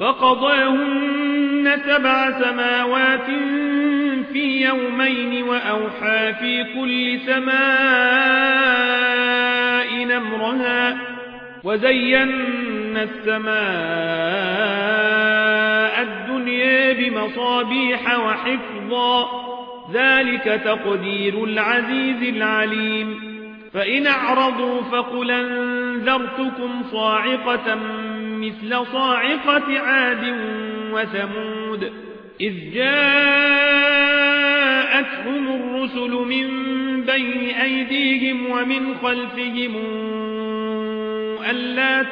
فقضاهن 7 سماوات في يومين وأوحى في كل سماء أمرها وزينا السماء الدنيا بمصابيح وحفظا ذلك تقدير العزيز العليم فإن أعرضوا فقل أنذرتكم صاعقة مثل صاعقة عاد وثمود إذ جاءتهم الرسل من بين أيديهم ومن خلفهم ألا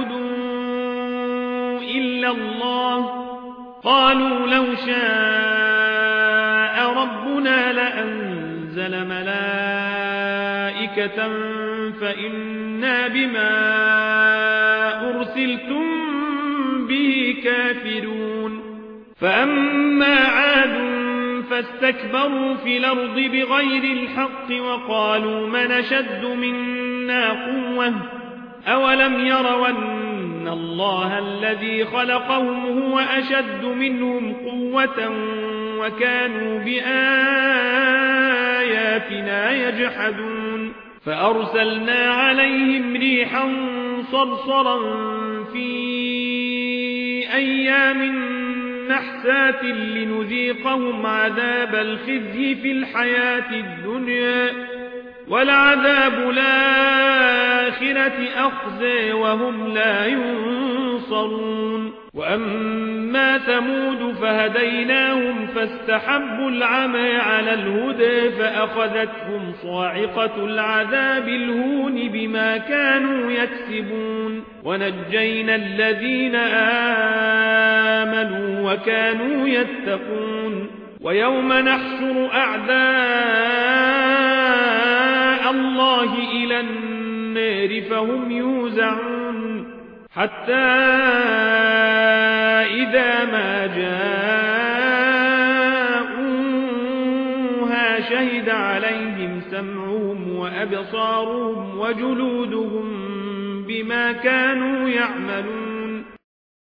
تعبدوا إلا الله قالوا لو شاء ربنا لأنزل ملائكة فإنا بما أرسلتم به كافرون فأما عاد فاستكبروا في الأرض بغير الحق وقالوا من أشد منا قوة أولم يروا أن الله الذي خلقهم هو أشد منهم قوة وكانوا بآياتنا يجحدون فأرسلنا عليهم ريحا صرصرا في أيام نحسات لنذيقهم عذاب الخزي في الحياة الدنيا ولعذاب الآخرة أخزي وهم لا ينصرون وأما ثمود فهديناهم فاستحبوا العمى على الهدى فأخذتهم صاعقة العذاب الهون بما كانوا يكسبون ونجينا الذين آمنوا وكانوا يتقون ويوم نحشر أعداء الله إلى النار فهم يوزعون حتى إذا ما جاءوها شهد عليهم سمعهم وأبصارهم وجلودهم بما كانوا يعملون